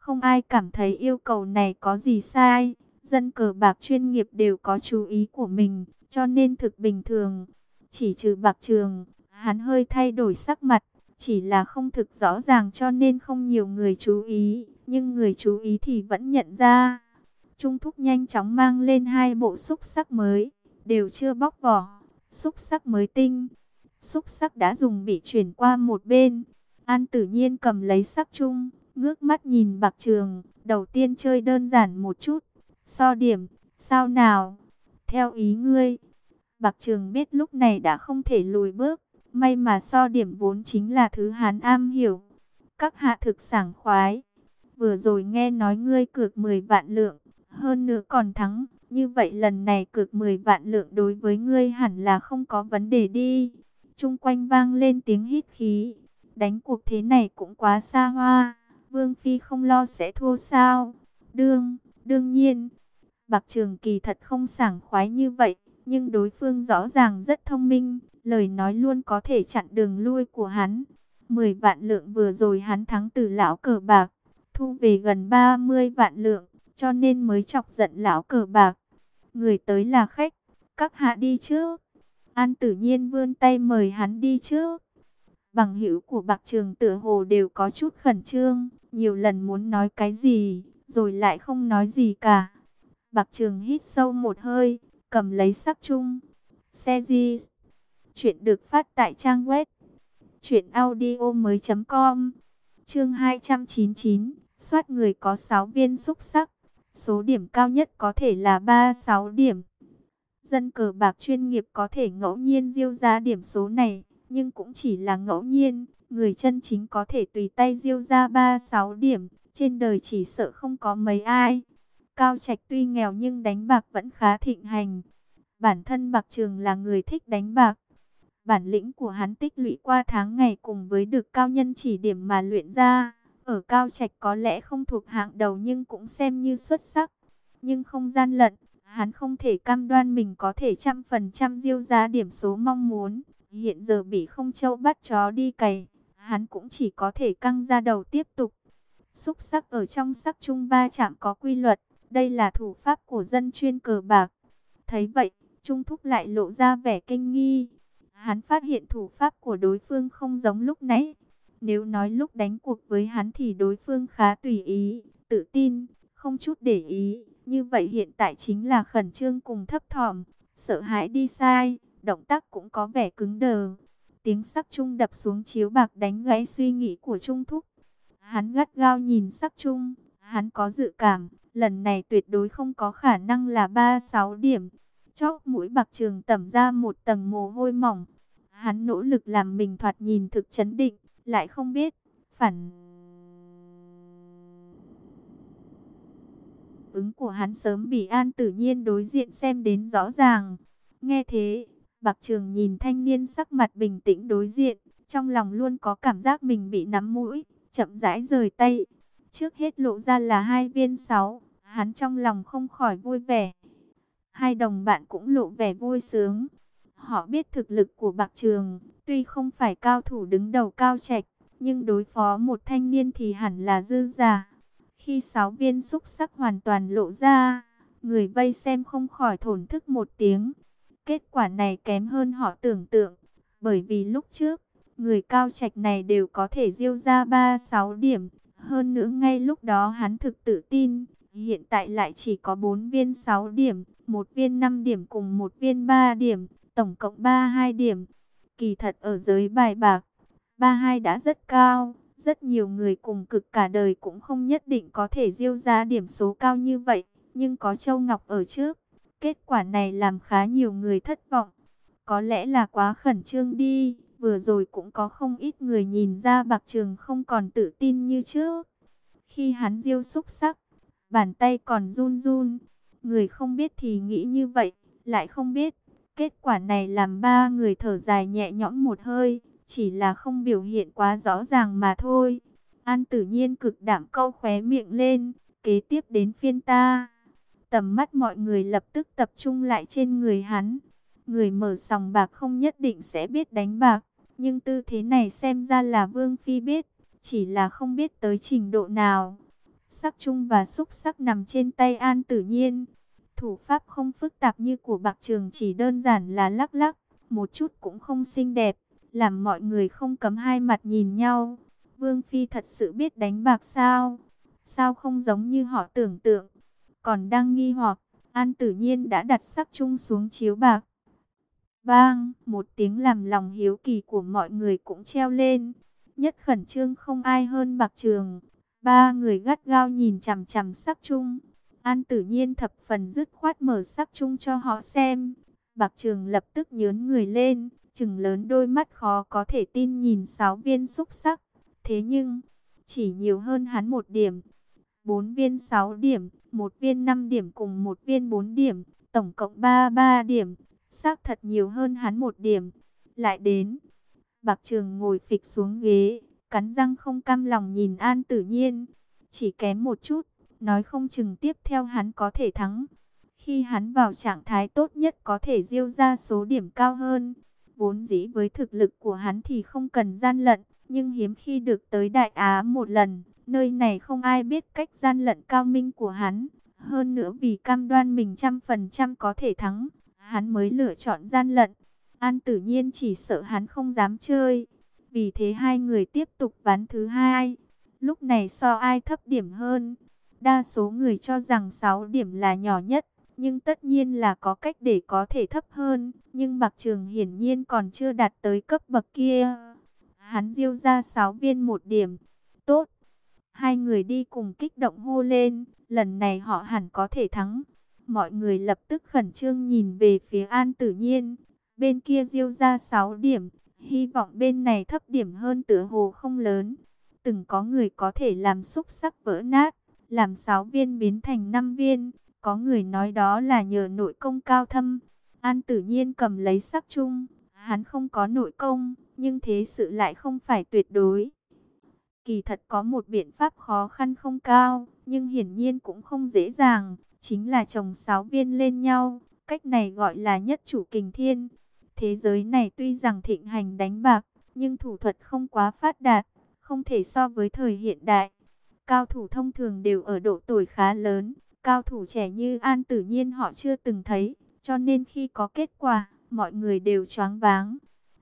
Không ai cảm thấy yêu cầu này có gì sai. Dân cờ bạc chuyên nghiệp đều có chú ý của mình, cho nên thực bình thường. Chỉ trừ Bạc Trường, hắn hơi thay đổi sắc mặt, chỉ là không thực rõ ràng cho nên không nhiều người chú ý, nhưng người chú ý thì vẫn nhận ra. Trung Thúc nhanh chóng mang lên 2 bộ xúc xắc mới, đều chưa bóc vỏ, xúc xắc mới tinh. Xúc xắc đã dùng bị chuyển qua một bên. An Tử Nhiên cầm lấy xắc chung, ngước mắt nhìn Bạc Trường, đầu tiên chơi đơn giản một chút. So điểm, sao nào? Theo ý ngươi. Bạc Trường biết lúc này đã không thể lùi bước, may mà so điểm vốn chính là thứ hắn am hiểu. Các hạ thực sảng khoái. Vừa rồi nghe nói ngươi cược 10 vạn lượng, hơn nữa còn thắng, như vậy lần này cược 10 vạn lượng đối với ngươi hẳn là không có vấn đề đi. Chung quanh vang lên tiếng hít khí. Đánh cuộc thế này cũng quá xa hoa, Vương Phi không lo sẽ thua sao? Đương nhiên, Bạc Trường kỳ thật không sảng khoái như vậy, nhưng đối phương rõ ràng rất thông minh, lời nói luôn có thể chặn đường lui của hắn. 10 vạn lượng vừa rồi hắn thắng từ lão cờ bạc, thu về gần 30 vạn lượng, cho nên mới chọc giận lão cờ bạc. Người tới là khách, các hạ đi trước. An Tử Nhiên vươn tay mời hắn đi trước. Bằng hữu của Bạc Trường tựa hồ đều có chút khẩn trương, nhiều lần muốn nói cái gì, rồi lại không nói gì cả. Bạc Trường hít sâu một hơi, cầm lấy sắc chung. Series. Chuyện được phát tại trang web truyệnaudiomoi.com. Chương 299, soát người có 6 viên xúc xắc. Số điểm cao nhất có thể là 36 điểm. Dân cờ bạc chuyên nghiệp có thể ngẫu nhiên diêu ra điểm số này, nhưng cũng chỉ là ngẫu nhiên. Người chân chính có thể tùy tay diêu ra 36 điểm, trên đời chỉ sợ không có mấy ai. Cao Trạch tuy nghèo nhưng đánh bạc vẫn khá thịnh hành. Bản thân Bạc Trường là người thích đánh bạc. Bản lĩnh của hắn tích lũy qua tháng ngày cùng với được cao nhân chỉ điểm mà luyện ra. Ở Cao Trạch có lẽ không thuộc hạng đầu nhưng cũng xem như xuất sắc. Nhưng không gian lận, hắn không thể cam đoan mình có thể 100% diêu ra điểm số mong muốn. Hiện giờ bị không châu bắt chó đi cày, hắn cũng chỉ có thể căng ra đầu tiếp tục. Xúc xắc ở trong sắc chung va chạm có quy luật, đây là thủ pháp của dân chuyên cờ bạc. Thấy vậy, Trung Thúc lại lộ ra vẻ kinh nghi. Hắn phát hiện thủ pháp của đối phương không giống lúc nãy. Nếu nói lúc đánh cuộc với hắn thì đối phương khá tùy ý, tự tin, không chút để ý. Như vậy hiện tại chính là khẩn trương cùng thấp thỏm, sợ hãi đi sai, động tác cũng có vẻ cứng đờ. Tiếng sắc chung đập xuống chiếu bạc đánh gãy suy nghĩ của Trung Thúc. Hắn gắt gao nhìn sắc chung, hắn có dự cảm, lần này tuyệt đối không có khả năng là 36 điểm. Chóp mũi Bạc Trường tẩm ra một tầng mồ hôi mỏng. Hắn nỗ lực làm mình thoạt nhìn thực chấn định, lại không biết phản ứng của hắn sớm bị An Tử Nhiên đối diện xem đến rõ ràng. Nghe thế, Bạc Trường nhìn thanh niên sắc mặt bình tĩnh đối diện, trong lòng luôn có cảm giác mình bị nắm mũi, chậm rãi rời tay. Trước hết lộ ra là 2 viên 6, hắn trong lòng không khỏi vui vẻ. Hai đồng bạn cũng lộ vẻ vui sướng. Họ biết thực lực của Bạc Trường, tuy không phải cao thủ đứng đầu Cao Trạch, nhưng đối phó một thanh niên thì hẳn là dư giả. Khi 6 viên xúc sắc hoàn toàn lộ ra, người vây xem không khỏi thổn thức một tiếng. Kết quả này kém hơn họ tưởng tượng, bởi vì lúc trước, người Cao Trạch này đều có thể diêu ra 36 điểm. Hơn nữa ngay lúc đó hắn thực tự tin, hiện tại lại chỉ có 4 viên 6 điểm, 1 viên 5 điểm cùng 1 viên 3 điểm, tổng cộng 32 điểm. Kỳ thật ở giới bài bạc, 32 đã rất cao, rất nhiều người cùng cực cả đời cũng không nhất định có thể diêu ra điểm số cao như vậy, nhưng có Châu Ngọc ở trước, kết quả này làm khá nhiều người thất vọng. Có lẽ là quá khẩn trương đi, vừa rồi cũng có không ít người nhìn ra Bạc Trường không còn tự tin như trước. Khi hắn diêu xúc sắc, bàn tay còn run run, người không biết thì nghĩ như vậy, lại không biết. Kết quả này làm ba người thở dài nhẹ nhõm một hơi, chỉ là không biểu hiện quá rõ ràng mà thôi. An Tử Nhiên cực đảm câu khóe miệng lên, kế tiếp đến phiên ta. Tầm mắt mọi người lập tức tập trung lại trên người hắn. Người mở sòng bạc không nhất định sẽ biết đánh bạc, nhưng tư thế này xem ra là Vương Phi biết, chỉ là không biết tới trình độ nào. Sắc chung và xúc sắc nằm trên tay An Tử Nhiên. Thủ pháp không phức tạp như của Bạc Trường, chỉ đơn giản là lắc lắc, một chút cũng không xinh đẹp, làm mọi người không cấm hai mặt nhìn nhau. Vương Phi thật sự biết đánh bạc sao? Sao không giống như họ tưởng tượng? Còn đang nghi hoặc, An Tử Nhiên đã đặt sắc chung xuống chiếu bạc. Bang, một tiếng làm lòng hiếu kỳ của mọi người cũng treo lên. Nhất khẩn trương không ai hơn Bạc Trường. Ba người gắt gao nhìn chằm chằm sắc chung. An Tử Nhiên thập phần dứt khoát mở sắc chung cho họ xem. Bạc Trường lập tức nhớn người lên, trừng lớn đôi mắt khó có thể tin nhìn 6 viên xúc sắc. Thế nhưng, chỉ nhiều hơn hắn 1 điểm. 4 viên 6 điểm, 1 viên 5 điểm cùng 1 viên 4 điểm, tổng cộng 33 điểm. Xác thật nhiều hơn hắn 1 điểm. Lại đến, Bạc Trường ngồi phịch xuống ghế, cắn răng không cam lòng nhìn An Tử Nhiên. Chỉ kém một chút, nói không chừng tiếp theo hắn có thể thắng. Khi hắn vào trạng thái tốt nhất có thể diêu ra số điểm cao hơn. Vốn dĩ với thực lực của hắn thì không cần gian lận, nhưng hiếm khi được tới Đại Á một lần. Nơi này không ai biết cách gian lận cao minh của hắn. Hơn nữa vì cam đoan mình 100% có thể thắng, hắn mới lựa chọn gian lận. An Tử Nhiên chỉ sợ hắn không dám chơi. Vì thế hai người tiếp tục ván thứ hai. Lúc này so ai thấp điểm hơn. Đa số người cho rằng 6 điểm là nhỏ nhất, nhưng tất nhiên là có cách để có thể thấp hơn. Nhưng Bạc Trường hiển nhiên còn chưa đạt tới cấp bậc kia. Hắn diêu ra 6 viên 1 điểm. Tốt! Hai người đi cùng kích động hô lên, lần này họ hẳn có thể thắng. Mọi người lập tức khẩn trương nhìn về phía An Tử Nhiên. Bên kia diêu ra 6 điểm, hy vọng bên này thấp điểm hơn tựa hồ không lớn. Từng có người có thể làm xúc sắc vỡ nát, làm 6 viên biến thành 5 viên. Có người nói đó là nhờ nội công cao thâm. An Tử Nhiên cầm lấy sắc chung, hắn không có nội công, nhưng thế sự lại không phải tuyệt đối. Kỳ thật có một biện pháp khó khăn không cao, nhưng hiển nhiên cũng không dễ dàng, chính là chồng 6 viên lên nhau. Cách này gọi là nhất chủ kình thiên. Thế giới này tuy rằng thịnh hành đánh bạc, nhưng thủ thuật không quá phát đạt, không thể so với thời hiện đại. Cao thủ thông thường đều ở độ tuổi khá lớn, cao thủ trẻ như An Tử Nhiên họ chưa từng thấy, cho nên khi có kết quả, mọi người đều choáng váng.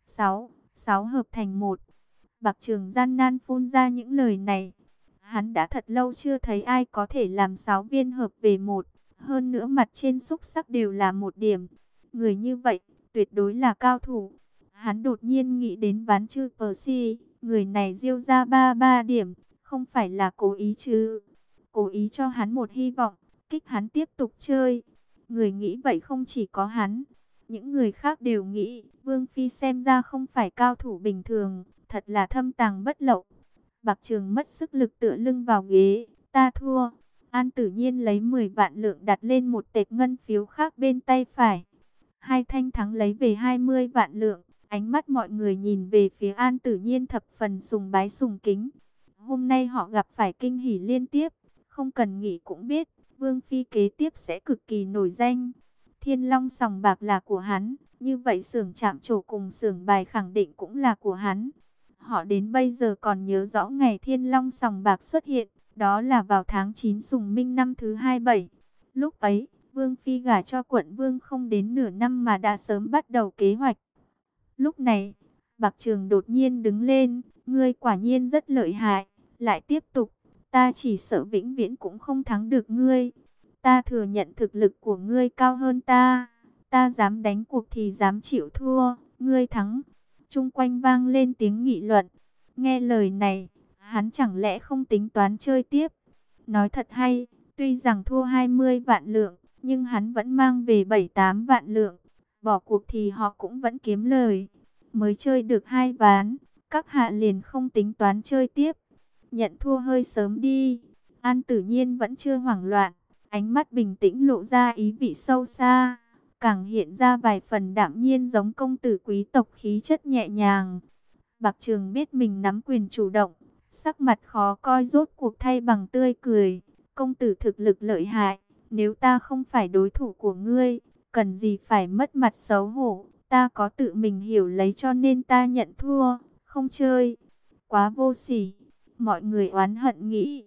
6 hợp thành 1. Bạc Trường gian nan phun ra những lời này. Hắn đã thật lâu chưa thấy ai có thể làm 6 viên hợp về 1. Hơn nữa mặt trên xúc sắc đều là 1 điểm. Người như vậy, tuyệt đối là cao thủ. Hắn đột nhiên nghĩ đến ván chư Percy. Người này diêu ra 33 điểm. Không phải là cố ý chứ. Cố ý cho hắn một hy vọng. Kích hắn tiếp tục chơi. Người nghĩ vậy không chỉ có hắn. Những người khác đều nghĩ. Vương Phi xem ra không phải cao thủ bình thường. Thật là thâm tàng bất lậu. Bạc Trường mất sức lực tựa lưng vào ghế. Ta thua. An Tử Nhiên lấy 10 vạn lượng đặt lên một tệp ngân phiếu khác bên tay phải. Hai thanh thắng lấy về 20 vạn lượng. Ánh mắt mọi người nhìn về phía An Tử Nhiên thập phần sùng bái sùng kính. Hôm nay họ gặp phải kinh hỉ liên tiếp. Không cần nghĩ cũng biết, Vương Phi kế tiếp sẽ cực kỳ nổi danh. Thiên Long sòng bạc là của hắn. Như vậy xưởng chạm trổ cùng xưởng bài khẳng định cũng là của hắn. Họ đến bây giờ còn nhớ rõ ngày Thiên Long sòng bạc xuất hiện. Đó là vào tháng 9 Sùng Minh năm thứ 27. Lúc ấy, Vương Phi gả cho quận Vương không đến nửa năm mà đã sớm bắt đầu kế hoạch. Lúc này, Bạc Trường đột nhiên đứng lên. Ngươi quả nhiên rất lợi hại. Lại tiếp tục, ta chỉ sợ vĩnh viễn cũng không thắng được ngươi. Ta thừa nhận thực lực của ngươi cao hơn ta. Ta dám đánh cuộc thì dám chịu thua. Ngươi thắng. Chung quanh vang lên tiếng nghị luận. Nghe lời này, hắn chẳng lẽ không tính toán chơi tiếp. Nói thật hay, tuy rằng thua 20 vạn lượng, nhưng hắn vẫn mang về 7-8 vạn lượng. Bỏ cuộc thì họ cũng vẫn kiếm lời. Mới chơi được 2 ván, các hạ liền không tính toán chơi tiếp. Nhận thua hơi sớm đi. An Tử Nhiên vẫn chưa hoảng loạn, ánh mắt bình tĩnh lộ ra ý vị sâu xa, càng hiện ra vài phần đạm nhiên giống công tử quý tộc khí chất nhẹ nhàng. Bạc Trường biết mình nắm quyền chủ động, sắc mặt khó coi rốt cuộc thay bằng tươi cười. Công tử thực lực lợi hại, nếu ta không phải đối thủ của ngươi, cần gì phải mất mặt xấu hổ. Ta có tự mình hiểu lấy cho nên ta nhận thua, không chơi. Quá vô sỉ, mọi người oán hận nghĩ.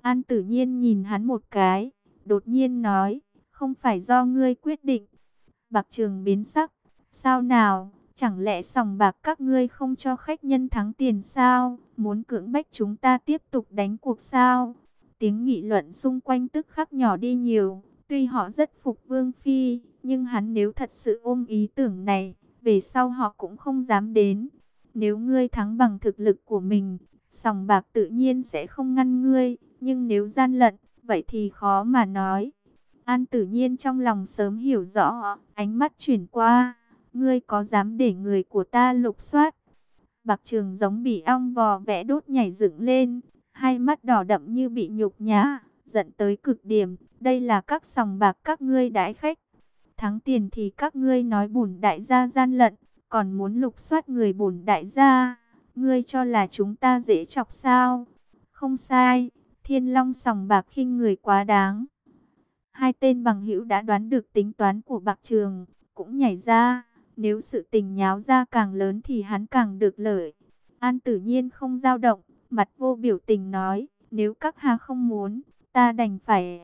An Tử Nhiên nhìn hắn một cái, đột nhiên nói, không phải do ngươi quyết định. Bạc Trường biến sắc, sao nào, chẳng lẽ sòng bạc các ngươi không cho khách nhân thắng tiền sao, muốn cưỡng bách chúng ta tiếp tục đánh cuộc sao? Tiếng nghị luận xung quanh tức khắc nhỏ đi nhiều, tuy họ rất phục Vương Phi, nhưng hắn nếu thật sự ôm ý tưởng này, về sau họ cũng không dám đến. Nếu ngươi thắng bằng thực lực của mình, sòng bạc tự nhiên sẽ không ngăn ngươi, nhưng nếu gian lận, vậy thì khó mà nói. An Tử Nhiên trong lòng sớm hiểu rõ, ánh mắt chuyển qua, ngươi có dám để người của ta lục soát? Bạc Trường giống bị ong vò vẽ đốt nhảy dựng lên, hai mắt đỏ đậm như bị nhục nhã, giận tới cực điểm. Đây là các sòng bạc các ngươi đãi khách, thắng tiền thì các ngươi nói bổn đại gia gian lận, còn muốn lục soát người bổn đại gia, ngươi cho là chúng ta dễ chọc sao? Không sai, Thiên Long sòng bạc khinh người quá đáng. Hai tên bằng hữu đã đoán được tính toán của Bạc Trường, cũng nhảy ra. Nếu sự tình nháo ra càng lớn thì hắn càng được lợi. An Tử Nhiên không dao động, mặt vô biểu tình nói, nếu các hạ không muốn, ta đành phải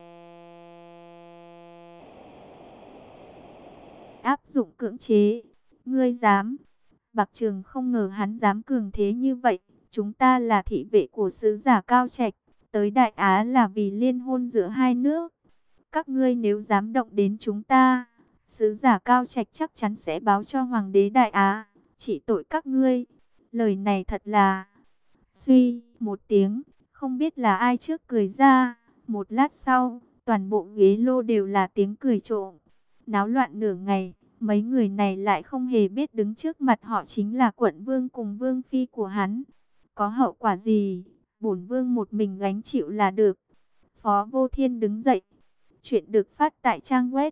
áp dụng cưỡng chế. Ngươi dám? Bạc Trường không ngờ hắn dám cường thế như vậy. Chúng ta là thị vệ của sứ giả Cao Trạch, tới Đại Á là vì liên hôn giữa hai nước. Các ngươi nếu dám động đến chúng ta, sứ giả Cao Trạch chắc chắn sẽ báo cho Hoàng đế Đại Á, chỉ tội các ngươi. Lời này thật là... Suy một tiếng, không biết là ai trước cười ra. Một lát sau, toàn bộ ghế lô đều là tiếng cười trộm. Náo loạn nửa ngày, mấy người này lại không hề biết đứng trước mặt họ chính là quận vương cùng vương phi của hắn. Có hậu quả gì, bổn vương một mình gánh chịu là được. Phó Vô Thiên đứng dậy. Chuyện được phát tại trang web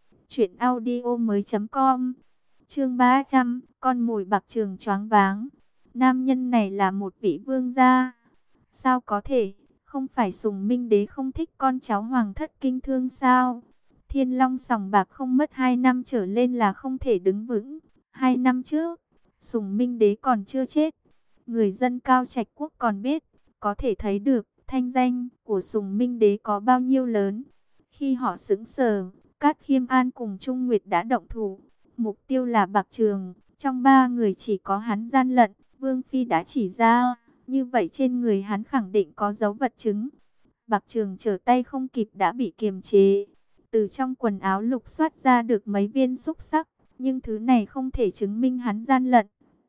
truyệnaudiomoi.com. Chương 300, con mồi Bạc Trường choáng váng. Nam nhân này là một vị vương gia. Sao có thể, không phải Sùng Minh Đế không thích con cháu hoàng thất kinh thương sao? Thiên Long sòng bạc không mất 2 năm trở lên là không thể đứng vững. 2 năm trước, Sùng Minh Đế còn chưa chết. Người dân Cao Trạch Quốc còn biết, có thể thấy được thanh danh của Sùng Minh Đế có bao nhiêu lớn. Khi họ sững sờ, Cát Khiêm An cùng Trung Nguyệt đã động thủ. Mục tiêu là Bạc Trường, trong ba người chỉ có hắn gian lận, Vương Phi đã chỉ ra. Như vậy trên người hắn khẳng định có dấu vật chứng. Bạc Trường trở tay không kịp đã bị kiềm chế. Từ trong quần áo lục soát ra được mấy viên xúc xắc, nhưng thứ này không thể chứng minh hắn gian lận.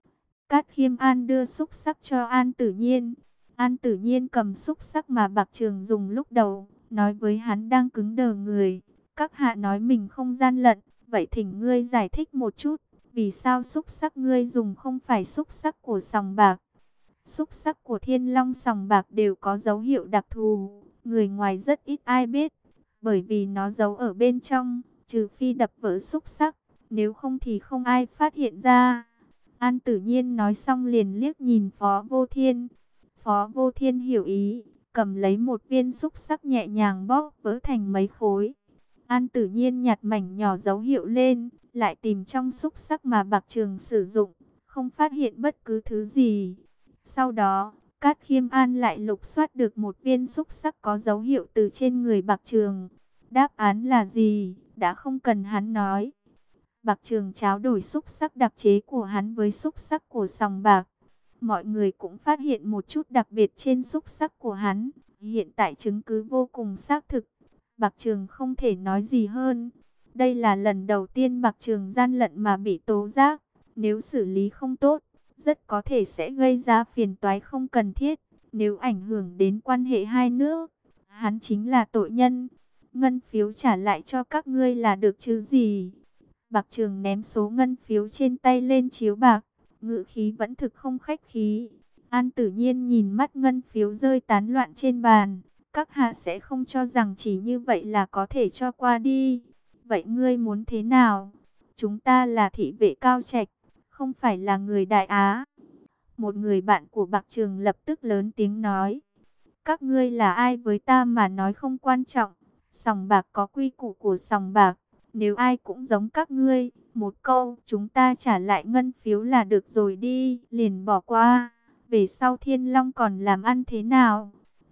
Cát Khiêm An đưa xúc xắc cho An Tử Nhiên. An Tử Nhiên cầm xúc xắc mà Bạc Trường dùng lúc đầu, nói với hắn đang cứng đờ người. Các hạ nói mình không gian lận, vậy thỉnh ngươi giải thích một chút, vì sao xúc xắc ngươi dùng không phải xúc xắc của sòng bạc? Xúc xắc của Thiên Long sòng bạc đều có dấu hiệu đặc thù, người ngoài rất ít ai biết, bởi vì nó giấu ở bên trong, trừ phi đập vỡ xúc xắc, nếu không thì không ai phát hiện ra. An Tử Nhiên nói xong liền liếc nhìn Phó Vô Thiên. Phó Vô Thiên hiểu ý, cầm lấy một viên xúc xắc nhẹ nhàng bóp vỡ thành mấy khối. An Tử Nhiên nhặt mảnh nhỏ dấu hiệu lên, lại tìm trong xúc xắc mà Bạc Trường sử dụng, không phát hiện bất cứ thứ gì. Sau đó, Cát Khiêm An lại lục soát được một viên xúc xắc có dấu hiệu từ trên người Bạc Trường. Đáp án là gì, đã không cần hắn nói. Bạc Trường tráo đổi xúc xắc đặc chế của hắn với xúc xắc của sòng bạc. Mọi người cũng phát hiện một chút đặc biệt trên xúc xắc của hắn. Hiện tại chứng cứ vô cùng xác thực. Bạc Trường không thể nói gì hơn. Đây là lần đầu tiên Bạc Trường gian lận mà bị tố giác. Nếu xử lý không tốt, rất có thể sẽ gây ra phiền toái không cần thiết. Nếu ảnh hưởng đến quan hệ hai nước, hắn chính là tội nhân. Ngân phiếu trả lại cho các ngươi là được chứ gì? Bạc Trường ném số ngân phiếu trên tay lên chiếu bạc, ngữ khí vẫn thực không khách khí. An Tử Nhiên nhìn mắt ngân phiếu rơi tán loạn trên bàn. Các hạ sẽ không cho rằng chỉ như vậy là có thể cho qua đi. Vậy ngươi muốn thế nào? Chúng ta là thị vệ Cao Trạch, không phải là người Đại Á. Một người bạn của Bạc Trường lập tức lớn tiếng nói. Các ngươi là ai với ta mà nói không quan trọng. Sòng bạc có quy củ của sòng bạc. Nếu ai cũng giống các ngươi, một câu chúng ta trả lại ngân phiếu là được rồi đi, liền bỏ qua. Về sau Thiên Long còn làm ăn thế nào?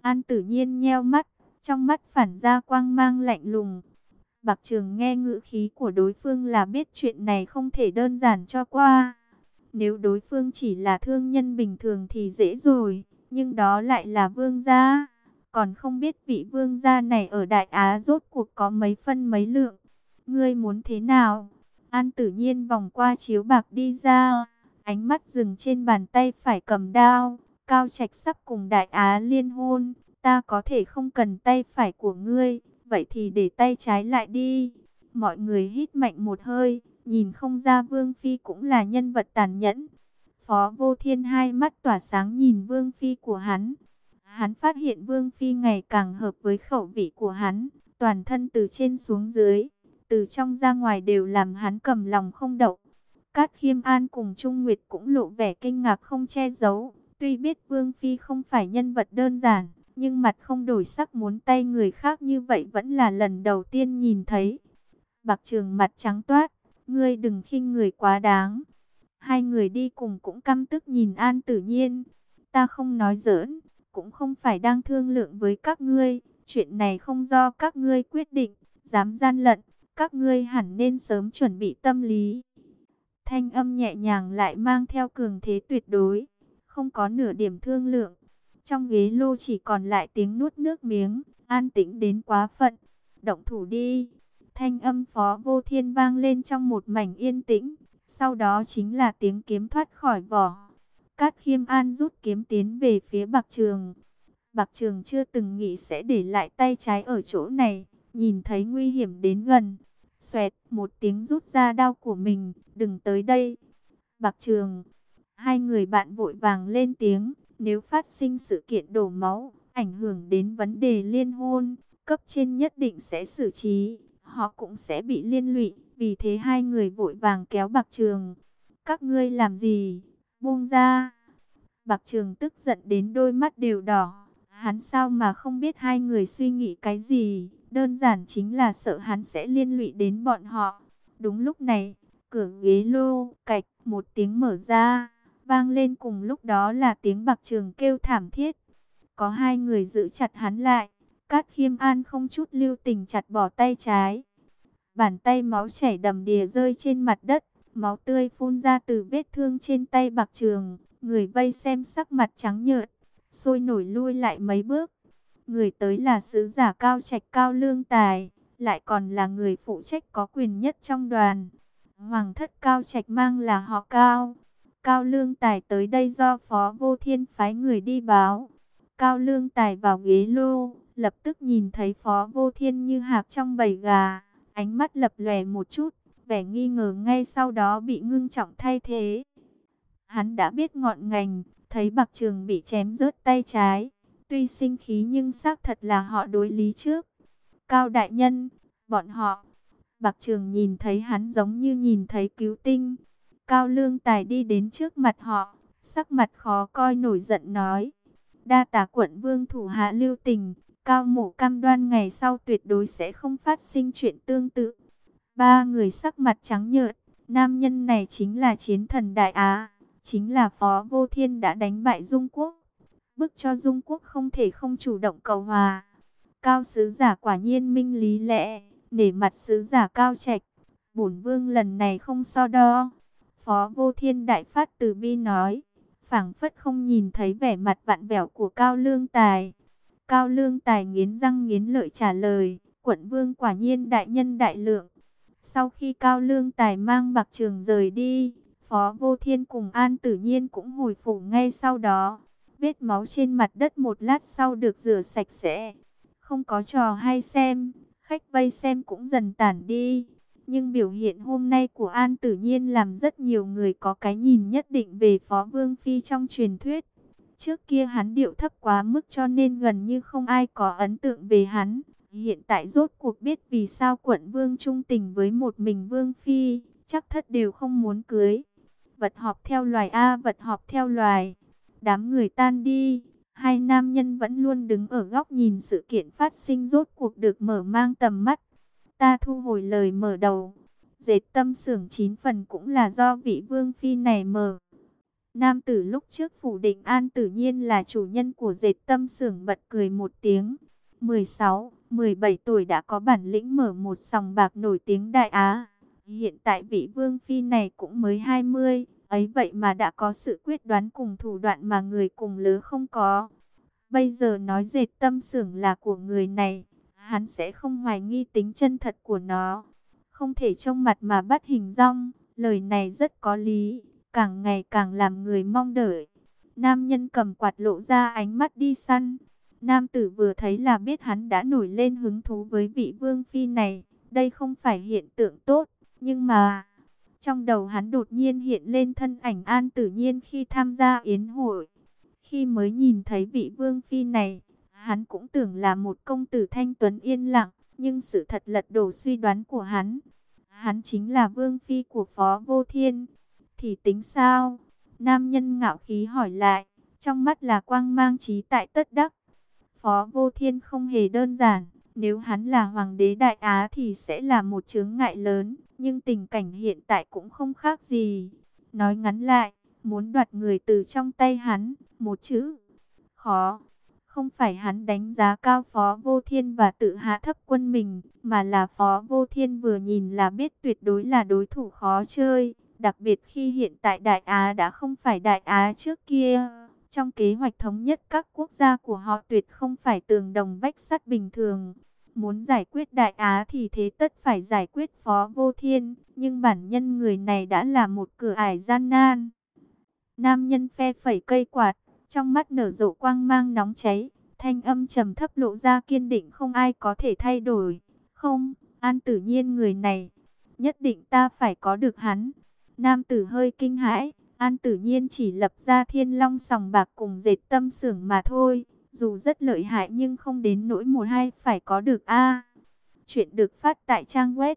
An Tử Nhiên nheo mắt, trong mắt phản ra quang mang lạnh lùng. Bạc Trường nghe ngữ khí của đối phương là biết chuyện này không thể đơn giản cho qua. Nếu đối phương chỉ là thương nhân bình thường thì dễ rồi, nhưng đó lại là vương gia. Còn không biết vị vương gia này ở Đại Á rốt cuộc có mấy phân mấy lượng. Ngươi muốn thế nào? An Tử Nhiên vòng qua chiếu bạc đi ra, ánh mắt dừng trên bàn tay phải cầm đao. Cao Trạch sắp cùng Đại Á liên hôn, ta có thể không cần tay phải của ngươi, vậy thì để tay trái lại đi. Mọi người hít mạnh một hơi, nhìn không ra Vương Phi cũng là nhân vật tàn nhẫn. Phó Vô Thiên hai mắt tỏa sáng nhìn Vương Phi của hắn. Hắn phát hiện Vương Phi ngày càng hợp với khẩu vị của hắn, toàn thân từ trên xuống dưới, từ trong ra ngoài đều làm hắn cầm lòng không đậu. Cát Khiêm An cùng Trung Nguyệt cũng lộ vẻ kinh ngạc không che giấu. Tuy biết Vương Phi không phải nhân vật đơn giản, nhưng mặt không đổi sắc muốn tay người khác như vậy vẫn là lần đầu tiên nhìn thấy. Bạc Trường mặt trắng toát, ngươi đừng khinh người quá đáng. Hai người đi cùng cũng căm tức nhìn An Tử Nhiên. Ta không nói giỡn, cũng không phải đang thương lượng với các ngươi. Chuyện này không do các ngươi quyết định, dám gian lận, các ngươi hẳn nên sớm chuẩn bị tâm lý. Thanh âm nhẹ nhàng lại mang theo cường thế tuyệt đối, không có nửa điểm thương lượng. Trong ghế lô chỉ còn lại tiếng nuốt nước miếng, an tĩnh đến quá phận. Động thủ đi. Thanh âm Phó Vô Thiên vang lên trong một mảnh yên tĩnh. Sau đó chính là tiếng kiếm thoát khỏi vỏ. Cát Khiêm An rút kiếm tiến về phía Bạc Trường. Bạc Trường chưa từng nghĩ sẽ để lại tay trái ở chỗ này. Nhìn thấy nguy hiểm đến gần, xoẹt một tiếng rút ra đao của mình. Đừng tới đây. Bạc Trường. Hai người bạn vội vàng lên tiếng. Nếu phát sinh sự kiện đổ máu, ảnh hưởng đến vấn đề liên hôn, cấp trên nhất định sẽ xử trí. Họ cũng sẽ bị liên lụy. Vì thế hai người vội vàng kéo Bạc Trường. Các ngươi làm gì? Buông ra. Bạc Trường tức giận đến đôi mắt đều đỏ. Hắn sao mà không biết hai người suy nghĩ cái gì? Đơn giản chính là sợ hắn sẽ liên lụy đến bọn họ. Đúng lúc này, cửa ghế lô cạch một tiếng mở ra, vang lên cùng lúc đó là tiếng Bạc Trường kêu thảm thiết. Có hai người giữ chặt hắn lại. Cát Khiêm An không chút lưu tình chặt bỏ tay trái. Bàn tay máu chảy đầm đìa rơi trên mặt đất, máu tươi phun ra từ vết thương trên tay Bạc Trường. Người vây xem sắc mặt trắng nhợt, sôi nổi lui lại mấy bước. Người tới là sứ giả Cao Trạch Cao Lương Tài, lại còn là người phụ trách có quyền nhất trong đoàn. Hoàng thất Cao Trạch mang là họ Cao. Cao Lương Tài tới đây do Phó Vô Thiên phái người đi báo. Cao Lương Tài vào ghế lô, lập tức nhìn thấy Phó Vô Thiên như hạc trong bầy gà. Ánh mắt lập lòe một chút, vẻ nghi ngờ ngay sau đó bị ngưng trọng thay thế. Hắn đã biết ngọn ngành, thấy Bạc Trường bị chém rớt tay trái. Tuy sinh khí nhưng xác thật là họ đối lý trước. Cao đại nhân, bọn họ. Bạc Trường nhìn thấy hắn giống như nhìn thấy cứu tinh. Cao Lương Tài đi đến trước mặt họ, sắc mặt khó coi nổi giận nói. Đa tả quận vương thủ hạ lưu tình, Cao mổ cam đoan ngày sau tuyệt đối sẽ không phát sinh chuyện tương tự. Ba người sắc mặt trắng nhợt, nam nhân này chính là chiến thần Đại Á, chính là Phó Vô Thiên đã đánh bại Dung Quốc, bức cho Dung Quốc không thể không chủ động cầu hòa. Cao sứ giả quả nhiên minh lý lẽ, nể mặt sứ giả Cao Trạch, bổn vương lần này không so đo. Phó Vô Thiên đại phát từ bi nói, phảng phất không nhìn thấy vẻ mặt vặn vẹo của Cao Lương Tài. Cao Lương Tài nghiến răng nghiến lợi trả lời, quận vương quả nhiên đại nhân đại lượng. Sau khi Cao Lương Tài mang Bạc Trường rời đi, Phó Vô Thiên cùng An Tử Nhiên cũng hồi phủ ngay sau đó. Vết máu trên mặt đất một lát sau được rửa sạch sẽ. Không có trò hay xem, khách vây xem cũng dần tản đi. Nhưng biểu hiện hôm nay của An Tử Nhiên làm rất nhiều người có cái nhìn nhất định về Phó Vương Phi trong truyền thuyết. Trước kia hắn điệu thấp quá mức cho nên gần như không ai có ấn tượng về hắn. Hiện tại rốt cuộc biết vì sao quận vương trung tình với một mình Vương Phi, chắc thất đều không muốn cưới. Vật họp theo loài a, vật họp theo loài. Đám người tan đi, hai nam nhân vẫn luôn đứng ở góc nhìn sự kiện phát sinh rốt cuộc được mở mang tầm mắt. Ta thu hồi lời mở đầu. Dệt tâm xưởng 9 phần cũng là do vị Vương Phi này mở. Nam tử lúc trước phủ định An Tử Nhiên là chủ nhân của dệt tâm xưởng bật cười một tiếng. 16, 17 tuổi đã có bản lĩnh mở một sòng bạc nổi tiếng Đại Á. Hiện tại vị vương phi này cũng mới 20, ấy vậy mà đã có sự quyết đoán cùng thủ đoạn mà người cùng lứa không có. Bây giờ nói dệt tâm xưởng là của người này, hắn sẽ không hoài nghi tính chân thật của nó. Không thể trông mặt mà bắt hình dong, lời này rất có lý, càng ngày càng làm người mong đợi. Nam nhân cầm quạt lộ ra ánh mắt đi săn. Nam tử vừa thấy là biết hắn đã nổi lên hứng thú với vị vương phi này. Đây không phải hiện tượng tốt, nhưng mà trong đầu hắn đột nhiên hiện lên thân ảnh An Tử Nhiên khi tham gia yến hội. Khi mới nhìn thấy vị vương phi này, hắn cũng tưởng là một công tử thanh tuấn yên lặng, nhưng sự thật lật đổ suy đoán của hắn. Hắn chính là vương phi của Phó Vô Thiên. Thì tính sao? Nam nhân ngạo khí hỏi lại, trong mắt là quang mang trí tại tất đắc. Phó Vô Thiên không hề đơn giản, nếu hắn là hoàng đế Đại Á thì sẽ là một chướng ngại lớn, nhưng tình cảnh hiện tại cũng không khác gì. Nói ngắn lại, muốn đoạt người từ trong tay hắn, một chữ, khó. Không phải hắn đánh giá cao Phó Vô Thiên và tự hạ thấp quân mình, mà là Phó Vô Thiên vừa nhìn là biết tuyệt đối là đối thủ khó chơi. Đặc biệt khi hiện tại Đại Á đã không phải Đại Á trước kia. Trong kế hoạch thống nhất các quốc gia của họ tuyệt không phải tường đồng vách sắt bình thường. Muốn giải quyết Đại Á thì thế tất phải giải quyết Phó Vô Thiên. Nhưng bản nhân người này đã là một cửa ải gian nan. Nam nhân phe phẩy cây quạt, trong mắt nở rộ quang mang nóng cháy. Thanh âm trầm thấp lộ ra kiên định không ai có thể thay đổi. Không, An Tử Nhiên người này, nhất định ta phải có được hắn. Nam tử hơi kinh hãi, An Tử Nhiên chỉ lập ra Thiên Long sòng bạc cùng dệt tâm xưởng mà thôi. Dù rất lợi hại nhưng không đến nỗi một hai phải có được a. Chuyện được phát tại trang web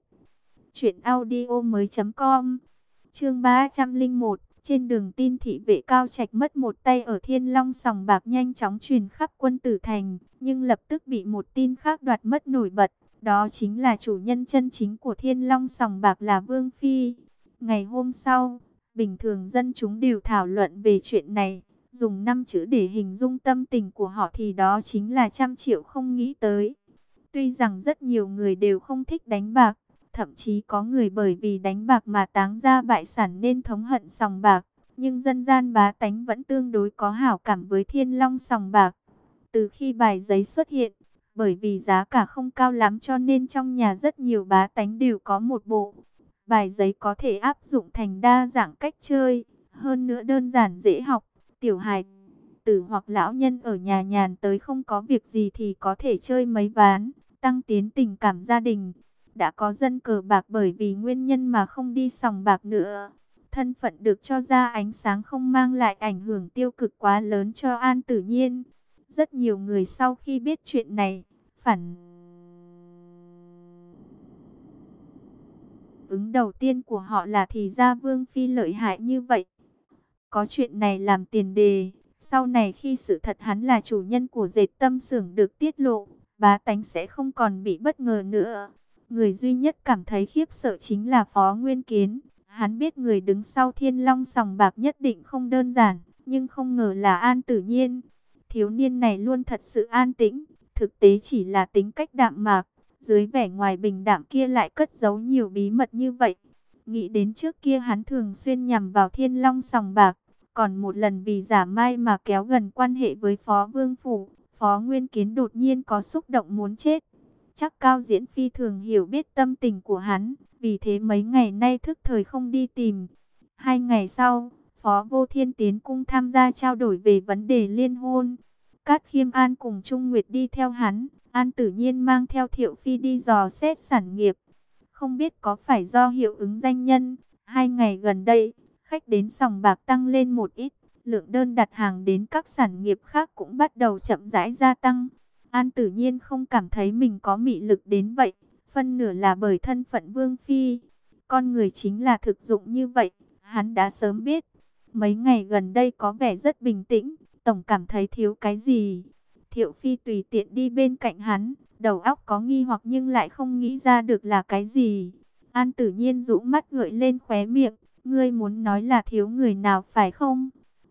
truyệnaudiomoi.com. Chương 301. Trên đường tin thị vệ Cao Trạch mất một tay ở Thiên Long sòng bạc nhanh chóng truyền khắp quân tử thành, nhưng lập tức bị một tin khác đoạt mất nổi bật. Đó chính là chủ nhân chân chính của Thiên Long sòng bạc là Vương Phi. Ngày hôm sau, bình thường dân chúng đều thảo luận về chuyện này. Dùng 5 chữ để hình dung tâm tình của họ thì đó chính là 100 triệu không nghĩ tới. Tuy rằng rất nhiều người đều không thích đánh bạc, thậm chí có người bởi vì đánh bạc mà táng ra bại sản nên thống hận sòng bạc. Nhưng dân gian bá tánh vẫn tương đối có hảo cảm với Thiên Long sòng bạc. Từ khi bài giấy xuất hiện, bởi vì giá cả không cao lắm cho nên trong nhà rất nhiều bá tánh đều có một bộ. Bài giấy có thể áp dụng thành đa dạng cách chơi, hơn nữa đơn giản dễ học. Tiểu hài tử hoặc lão nhân ở nhà nhàn tới không có việc gì thì có thể chơi mấy ván, tăng tiến tình cảm gia đình. Đã có dân cờ bạc bởi vì nguyên nhân mà không đi sòng bạc nữa. Thân phận được cho ra ánh sáng không mang lại ảnh hưởng tiêu cực quá lớn cho An Tử Nhiên. Rất nhiều người sau khi biết chuyện này, phản ứng đầu tiên của họ là thì ra Vương Phi lợi hại như vậy. Có chuyện này làm tiền đề, sau này khi sự thật hắn là chủ nhân của dệt tâm xưởng được tiết lộ, bá tánh sẽ không còn bị bất ngờ nữa. Người duy nhất cảm thấy khiếp sợ chính là Phó Nguyên Kiến. Hắn biết người đứng sau Thiên Long sòng bạc nhất định không đơn giản, nhưng không ngờ là An Tử Nhiên. Thiếu niên này luôn thật sự an tĩnh, thực tế chỉ là tính cách đạm mạc. Dưới vẻ ngoài bình đạm kia lại cất giấu nhiều bí mật như vậy. Nghĩ đến trước kia hắn thường xuyên nhằm vào Thiên Long sòng bạc, còn một lần vì giả mai mà kéo gần quan hệ với Phó Vương Phủ. Phó Nguyên Kiến đột nhiên có xúc động muốn chết. Chắc Cao Diễn Phi thường hiểu biết tâm tình của hắn, vì thế mấy ngày nay thức thời không đi tìm. 2 ngày sau, Phó Vô Thiên tiến cung tham gia trao đổi về vấn đề liên hôn. Cát Khiêm An cùng Trung Nguyệt đi theo hắn, An Tử Nhiên mang theo Thiệu Phi đi dò xét sản nghiệp. Không biết có phải do hiệu ứng danh nhân, 2 ngày gần đây, khách đến sòng bạc tăng lên một ít, lượng đơn đặt hàng đến các sản nghiệp khác cũng bắt đầu chậm rãi gia tăng. An Tử Nhiên không cảm thấy mình có mị lực đến vậy, phân nửa là bởi thân phận Vương Phi. Con người chính là thực dụng như vậy, hắn đã sớm biết. Mấy ngày gần đây có vẻ rất bình tĩnh, tổng cảm thấy thiếu cái gì. Thiệu Phi tùy tiện đi bên cạnh hắn, đầu óc có nghi hoặc nhưng lại không nghĩ ra được là cái gì. An Tử Nhiên rũ mắt gợi lên khóe miệng, ngươi muốn nói là thiếu người nào phải không?